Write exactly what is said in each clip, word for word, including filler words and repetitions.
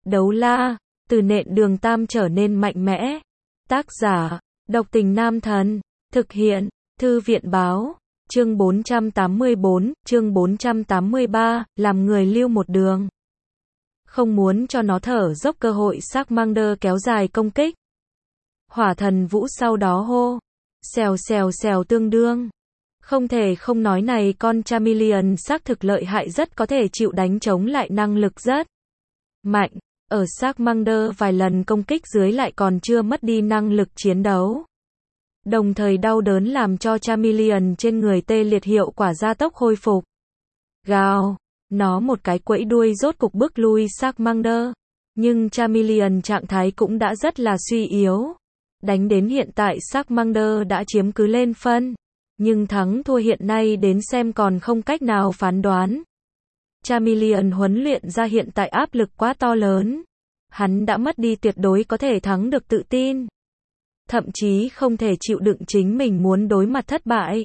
Đấu la, từ nện đường tam trở nên mạnh mẽ. Tác giả, độc tình nam thần. Thực hiện, thư viện báo. Chương bốn trăm tám mươi bốn, chương bốn trăm tám mươi ba, làm người lưu một đường. Không muốn cho nó thở dốc cơ hội, Charmander kéo dài công kích. Hỏa thần vũ sau đó hô. Xèo xèo xèo tương đương. Không thể không nói này con Charmeleon xác thực lợi hại, rất có thể chịu đánh chống lại, năng lực rất mạnh. Ở Charmander vài lần công kích dưới lại còn chưa mất đi năng lực chiến đấu. Đồng thời đau đớn làm cho Charmeleon trên người tê liệt, hiệu quả gia tốc hồi phục. Gào, nó một cái quẫy đuôi rốt cục bước lui Charmander. Nhưng Charmeleon trạng thái cũng đã rất là suy yếu. Đánh đến hiện tại Charmander đã chiếm cứ lên phân. Nhưng thắng thua hiện nay đến xem còn không cách nào phán đoán. Charmeleon huấn luyện ra hiện tại áp lực quá to lớn. Hắn đã mất đi tuyệt đối có thể thắng được tự tin. Thậm chí không thể chịu đựng chính mình muốn đối mặt thất bại.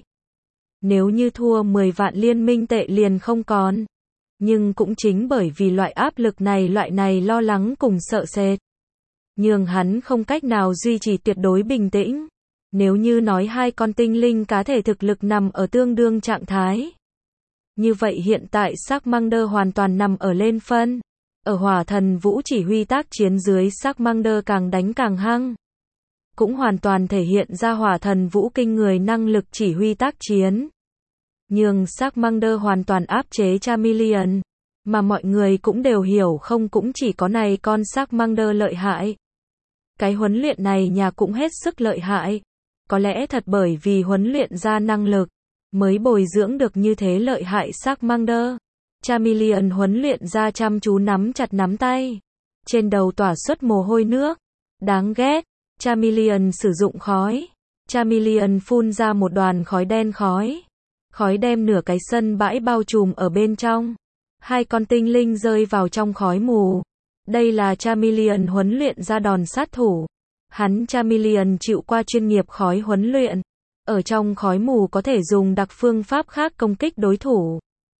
Nếu như thua mười vạn liên minh tệ liền không còn. Nhưng cũng chính bởi vì loại áp lực này, loại này lo lắng cùng sợ sệt, nhường hắn không cách nào duy trì tuyệt đối bình tĩnh. Nếu như nói hai con tinh linh cá thể thực lực nằm ở tương đương trạng thái, như vậy hiện tại Charmander hoàn toàn nằm ở lên phân. Ở hỏa thần vũ chỉ huy tác chiến dưới, Charmander càng đánh càng hăng. Cũng hoàn toàn thể hiện ra hỏa thần vũ kinh người năng lực chỉ huy tác chiến. Nhưng Charmander hoàn toàn áp chế Charmeleon. Mà mọi người cũng đều hiểu, không cũng chỉ có này con Charmander lợi hại. Cái huấn luyện này nhà cũng hết sức lợi hại. Có lẽ thật bởi vì huấn luyện ra năng lực, mới bồi dưỡng được như thế lợi hại Charmander. Charmeleon huấn luyện ra chăm chú nắm chặt nắm tay. Trên đầu tỏa xuất mồ hôi nước. Đáng ghét. Charmeleon sử dụng khói. Charmeleon phun ra một đoàn khói đen, khói. Khói đem nửa cái sân bãi bao trùm ở bên trong. Hai con tinh linh rơi vào trong khói mù. Đây là Charmeleon huấn luyện ra đòn sát thủ. Hắn Charmeleon chịu qua chuyên nghiệp khói huấn luyện. Ở trong khói mù có thể dùng đặc phương pháp khác công kích đối thủ.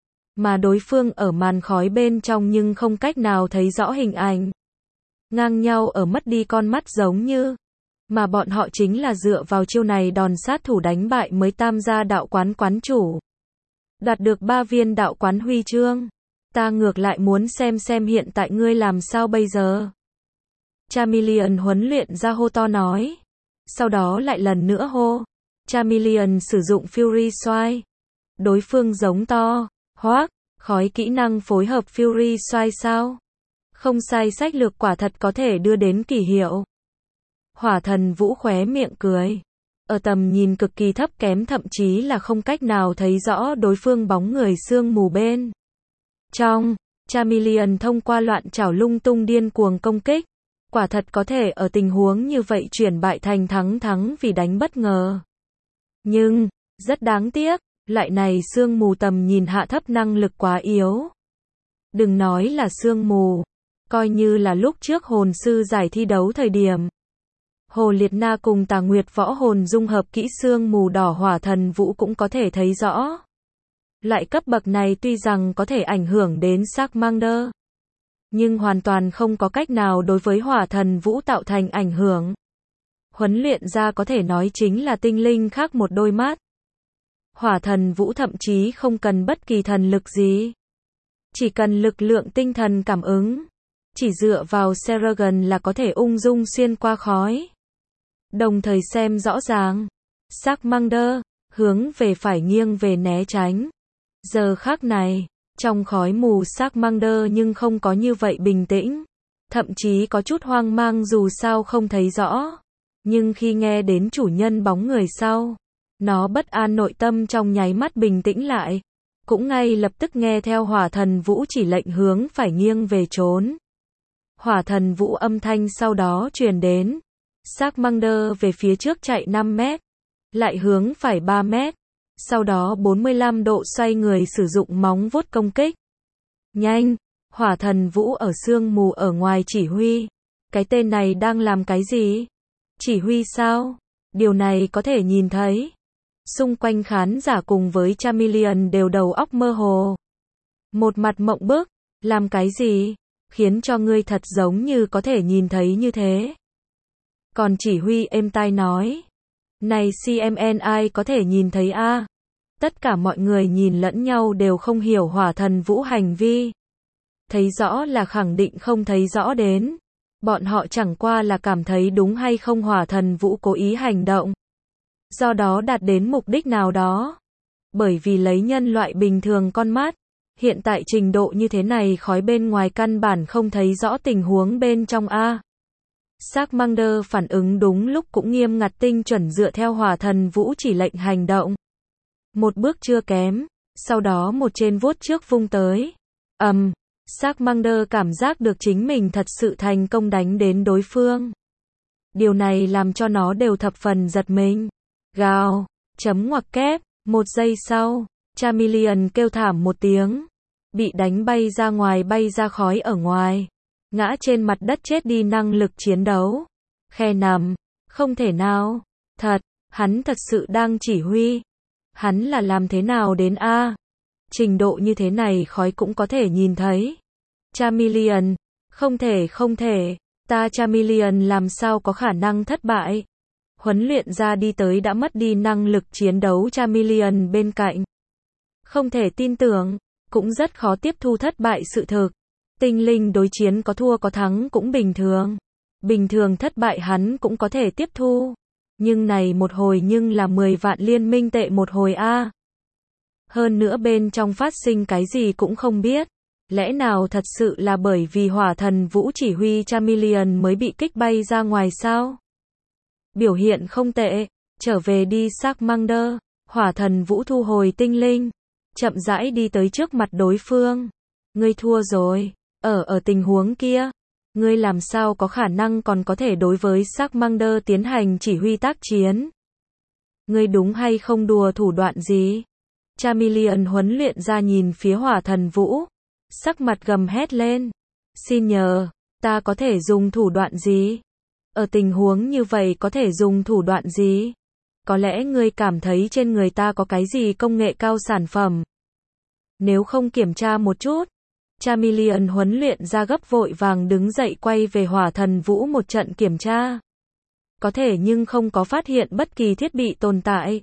Mà đối phương ở màn khói bên trong nhưng không cách nào thấy rõ hình ảnh. Ngang nhau ở mất đi con mắt giống như. Mà bọn họ chính là dựa vào chiêu này đòn sát thủ đánh bại mới tam gia đạo quán quán chủ. Đạt được ba viên đạo quán huy chương. Ta ngược lại muốn xem xem hiện tại ngươi làm sao bây giờ. Charmeleon huấn luyện ra hô to nói. Sau đó lại lần nữa hô. Charmeleon sử dụng Fury Strike. Đối phương giống to. Hoác, khói kỹ năng phối hợp Fury Strike sao? Không sai, sách lược quả thật có thể đưa đến kỳ hiệu. Hỏa thần vũ khóe miệng cười. Ở tầm nhìn cực kỳ thấp kém, thậm chí là không cách nào thấy rõ đối phương bóng người sương mù bên trong. Charmeleon thông qua loạn trảo lung tung điên cuồng công kích. Quả thật có thể ở tình huống như vậy chuyển bại thành thắng thắng vì đánh bất ngờ. Nhưng, rất đáng tiếc, loại này sương mù tầm nhìn hạ thấp, năng lực quá yếu. Đừng nói là sương mù, coi như là lúc trước hồn sư giải thi đấu thời điểm. Hồ Liệt Na cùng Tà Nguyệt võ hồn dung hợp kỹ sương mù đỏ, hỏa thần vũ cũng có thể thấy rõ. Loại cấp bậc này tuy rằng có thể ảnh hưởng đến Charmander, nhưng hoàn toàn không có cách nào đối với hỏa thần vũ tạo thành ảnh hưởng. Huấn luyện ra có thể nói chính là tinh linh khác một đôi mắt. Hỏa thần vũ thậm chí không cần bất kỳ thần lực gì. Chỉ cần lực lượng tinh thần cảm ứng. Chỉ dựa vào Seragon là có thể ung dung xuyên qua khói. Đồng thời xem rõ ràng. Charmander, hướng về phải nghiêng về né tránh. Giờ khắc này, trong khói mù Charmander nhưng không có như vậy bình tĩnh. Thậm chí có chút hoang mang, dù sao không thấy rõ. Nhưng khi nghe đến chủ nhân bóng người sau, nó bất an, nội tâm trong nháy mắt bình tĩnh lại. Cũng ngay lập tức nghe theo hỏa thần vũ chỉ lệnh hướng phải nghiêng về trốn. Hỏa thần vũ âm thanh sau đó truyền đến. Charmander về phía trước chạy năm mét. Lại hướng phải ba mét. Sau đó bốn mươi lăm độ xoay người sử dụng móng vuốt công kích. Nhanh! Hỏa thần vũ ở sương mù ở ngoài chỉ huy. Cái tên này đang làm cái gì? Chỉ huy sao? Điều này có thể nhìn thấy. Xung quanh khán giả cùng với Charmeleon đều đầu óc mơ hồ. Một mặt mộng bức. Làm cái gì? khiến cho ngươi thật giống như có thể nhìn thấy như thế. Còn chỉ huy êm tai nói, này xê em en ai có thể nhìn thấy a? À? Tất cả mọi người nhìn lẫn nhau đều không hiểu Hỏa Thần Vũ hành vi. Thấy rõ là khẳng định không thấy rõ đến. Bọn họ chẳng qua là cảm thấy đúng hay không Hỏa Thần Vũ cố ý hành động. Do đó đạt đến mục đích nào đó. Bởi vì lấy nhân loại bình thường con mắt, hiện tại trình độ như thế này khói bên ngoài căn bản không thấy rõ tình huống bên trong a. Charmander phản ứng đúng lúc cũng nghiêm ngặt tinh chuẩn dựa theo Hỏa Thần Vũ chỉ lệnh hành động. Một bước chưa kém, sau đó một trên vuốt trước vung tới. Ầm, um, Charmander cảm giác được chính mình thật sự thành công đánh đến đối phương. Điều này làm cho nó đều thập phần giật mình. Gào, chấm ngoặc kép, một giây sau, Charmeleon kêu thảm một tiếng, bị đánh bay ra ngoài bay ra khói ở ngoài, ngã trên mặt đất chết đi năng lực chiến đấu. Khe nằm, không thể nào, thật, hắn thật sự đang chỉ huy. Hắn là làm thế nào đến a? À? Trình độ như thế này khói cũng có thể nhìn thấy. Charmeleon, không thể không thể, ta Charmeleon làm sao có khả năng thất bại. Huấn luyện ra đi tới đã mất đi năng lực chiến đấu Charmeleon bên cạnh. Không thể tin tưởng, cũng rất khó tiếp thu thất bại sự thực. Tinh linh đối chiến có thua có thắng cũng bình thường. Bình thường thất bại hắn cũng có thể tiếp thu. Nhưng này một hồi nhưng là mười vạn liên minh tệ một hồi a. À. Hơn nữa bên trong phát sinh cái gì cũng không biết. Lẽ nào thật sự là bởi vì Hỏa Thần Vũ chỉ huy Charmeleon mới bị kích bay ra ngoài sao? Biểu hiện không tệ, trở về đi Charmander. Hỏa Thần Vũ thu hồi tinh linh, chậm rãi đi tới trước mặt đối phương. Ngươi thua rồi, ở ở tình huống kia, ngươi làm sao có khả năng còn có thể đối với Charmander tiến hành chỉ huy tác chiến? Ngươi đúng hay không đùa thủ đoạn gì? Charmeleon huấn luyện ra nhìn phía Hỏa Thần Vũ, sắc mặt gầm hét lên. Xin nhờ, ta có thể dùng thủ đoạn gì? Ở tình huống như vậy có thể dùng thủ đoạn gì? Có lẽ ngươi cảm thấy trên người ta có cái gì công nghệ cao sản phẩm. Nếu không kiểm tra một chút. Charmeleon huấn luyện ra gấp vội vàng đứng dậy quay về Hỏa Thần Vũ một trận kiểm tra. Có thể nhưng không có phát hiện bất kỳ thiết bị tồn tại.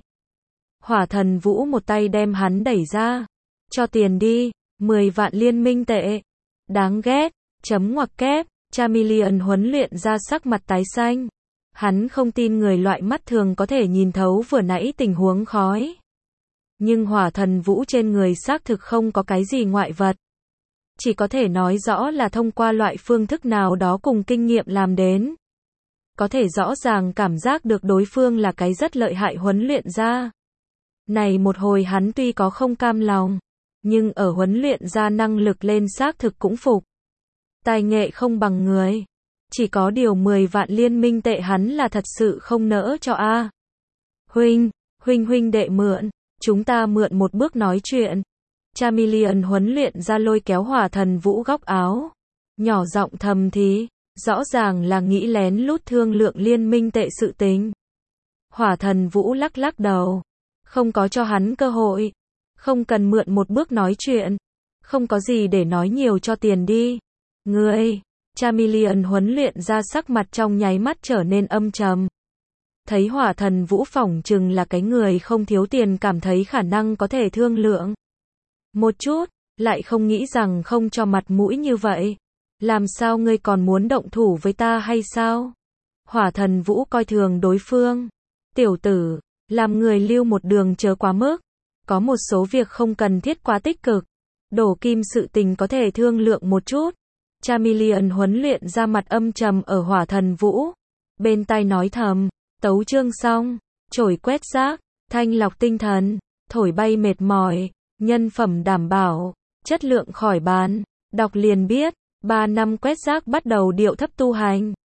Hỏa Thần Vũ một tay đem hắn đẩy ra. Cho tiền đi, mười vạn liên minh tệ. Đáng ghét, chấm ngoặc kép, Charmeleon huấn luyện ra sắc mặt tái xanh. Hắn không tin người loại mắt thường có thể nhìn thấu vừa nãy tình huống khói. Nhưng Hỏa Thần Vũ trên người xác thực không có cái gì ngoại vật. Chỉ có thể nói rõ là thông qua loại phương thức nào đó cùng kinh nghiệm làm đến. Có thể rõ ràng cảm giác được đối phương là cái rất lợi hại huấn luyện ra. Này một hồi hắn tuy có không cam lòng, nhưng ở huấn luyện ra năng lực lên xác thực cũng phục. Tài nghệ không bằng người. Chỉ có điều mười vạn liên minh tệ hắn là thật sự không nỡ cho a. À. Huynh, huynh huynh đệ mượn, chúng ta mượn một bước nói chuyện. Charmeleon huấn luyện ra lôi kéo Hỏa Thần Vũ góc áo, nhỏ giọng thầm thì, rõ ràng là nghĩ lén lút thương lượng liên minh tệ sự tình. Hỏa Thần Vũ lắc lắc đầu, không có cho hắn cơ hội, không cần mượn một bước nói chuyện, không có gì để nói nhiều cho tiền đi. Ngươi, Charmeleon huấn luyện ra sắc mặt trong nháy mắt trở nên âm trầm. Thấy Hỏa Thần Vũ phỏng chừng là cái người không thiếu tiền cảm thấy khả năng có thể thương lượng. Một chút, lại không nghĩ rằng không cho mặt mũi như vậy. Làm sao ngươi còn muốn động thủ với ta hay sao? Hỏa Thần Vũ coi thường đối phương. Tiểu tử, làm người lưu một đường chớ quá mức. Có một số việc không cần thiết quá tích cực. Đổ kim sự tình có thể thương lượng một chút. Charmeleon huấn luyện ra mặt âm trầm ở Hỏa Thần Vũ. Bên tai nói thầm, tấu chương xong, chổi quét rác, thanh lọc tinh thần, thổi bay mệt mỏi, nhân phẩm đảm bảo, chất lượng khỏi bàn. Đọc liền biết, ba năm quét rác bắt đầu điệu thấp tu hành.